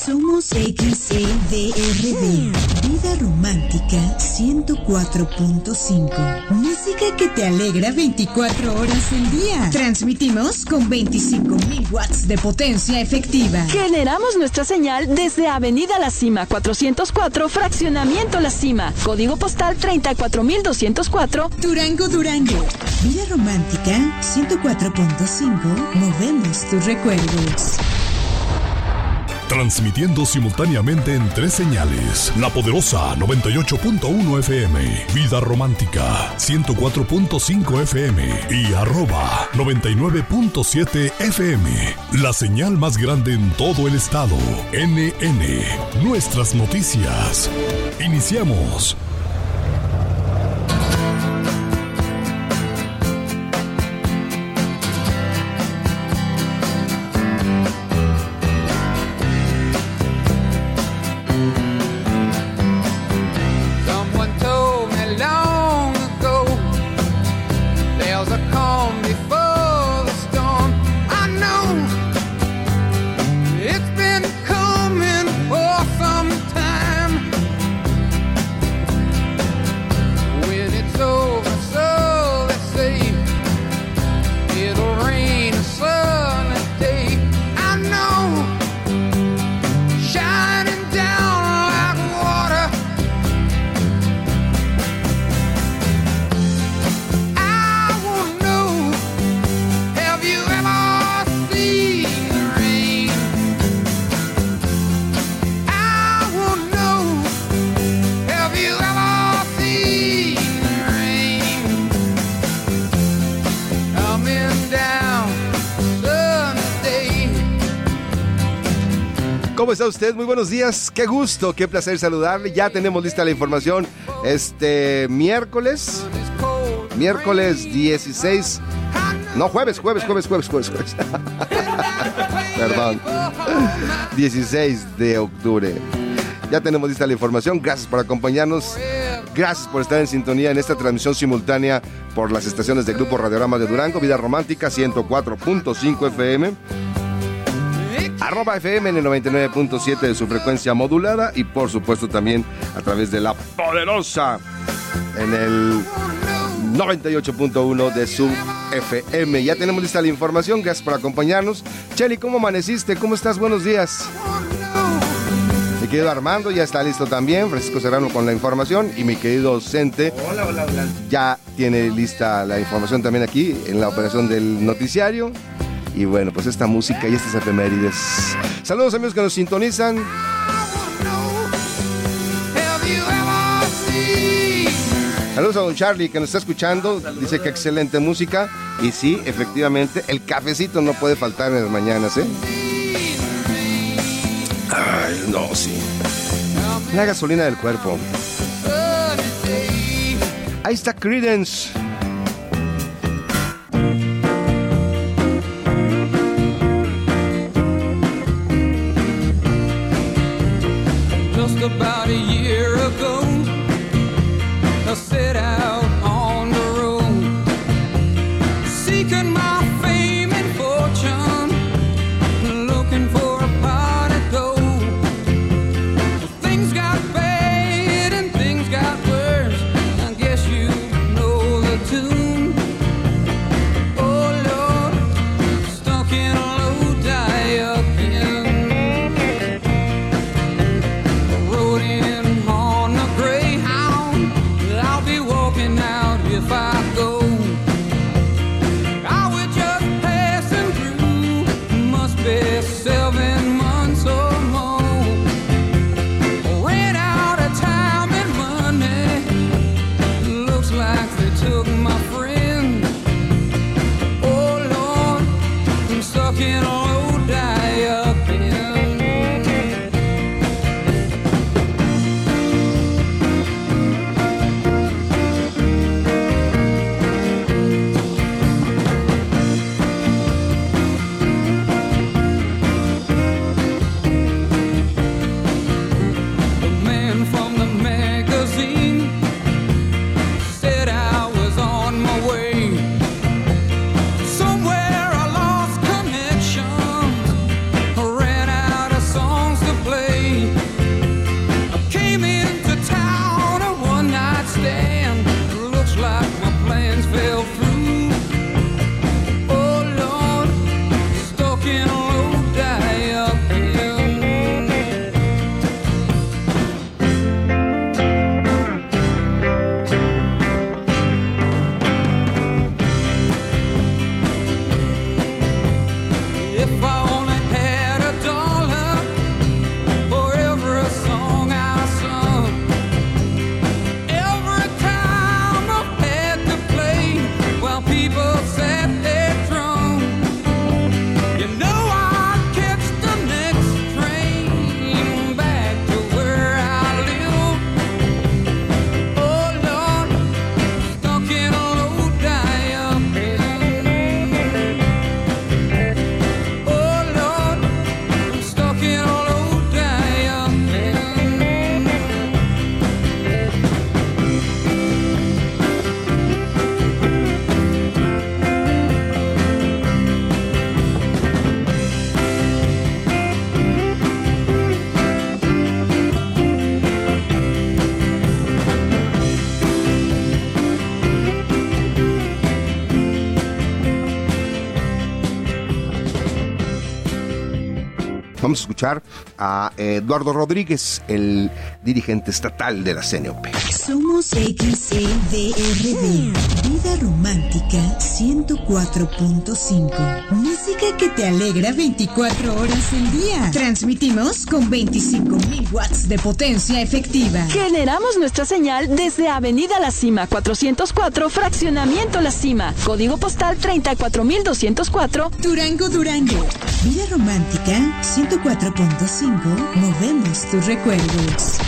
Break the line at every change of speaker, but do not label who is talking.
Somos XEDRD, Vida Romántica 104.5. Música que te alegra 24 horas al día. Transmitimos con 25,000 watts de potencia efectiva.
Generamos nuestra señal desde Avenida La Cima 404, Fraccionamiento La Cima, código postal 34204,
Durango, Durango. Vida Romántica 104.5. Movemos tus recuerdos.
Transmitiendo simultáneamente en 3 señales. La poderosa 98.1 FM, Vida Romántica 104.5 FM y @99.7 FM. La señal más grande en todo el estado. NN, nuestras noticias. Iniciamos.
¿Cómo está usted? Muy buenos días, qué gusto, qué placer saludarle. Ya tenemos lista la información. Miércoles 16. No, jueves. Perdón. 16 de octubre. Ya tenemos lista la información. Gracias por acompañarnos. Gracias por estar en sintonía en esta transmisión simultánea por las estaciones del Grupo Radiorama de Durango, Vida Romántica 104.5 FM. @FM en el 99.7 de su frecuencia modulada y por supuesto también a través de la poderosa en el 98.1 de su FM. Ya tenemos lista la información, gracias por acompañarnos. Cheli, ¿cómo amaneciste? ¿Cómo estás? Buenos días. Mi querido Armando ya está listo también, Francisco Serrano con la información y mi querido Cente
hola.
Ya tiene lista la información también aquí en la operación del noticiario. Y bueno, pues esta música y estas efemérides. Saludos amigos que nos sintonizan. Saludos a don Charlie que nos está escuchando. Dice que excelente música. Y sí, efectivamente, el cafecito no puede faltar en las mañanas, ¿eh? Ay, no, sí. La gasolina del cuerpo. Ahí está Creedence.
About a year ago, I set out on the road, seeking my fame and fortune, looking for a pot of gold. Things got bad and things got worse, I guess you know the tune. Oh Lord, stuck in a low die-up in, in on the
Vamos a escuchar a Eduardo Rodríguez, el dirigente estatal de la CNOP.
Somos XEDRD, Vida Romántica 104.5. Música que te alegra 24 horas al día. Transmitimos con 25,000 watts de potencia efectiva.
Generamos nuestra señal desde Avenida La Cima 404, Fraccionamiento La Cima, código postal 34204,
Durango, Durango. Vida Romántica 104.5. Movemos tus recuerdos.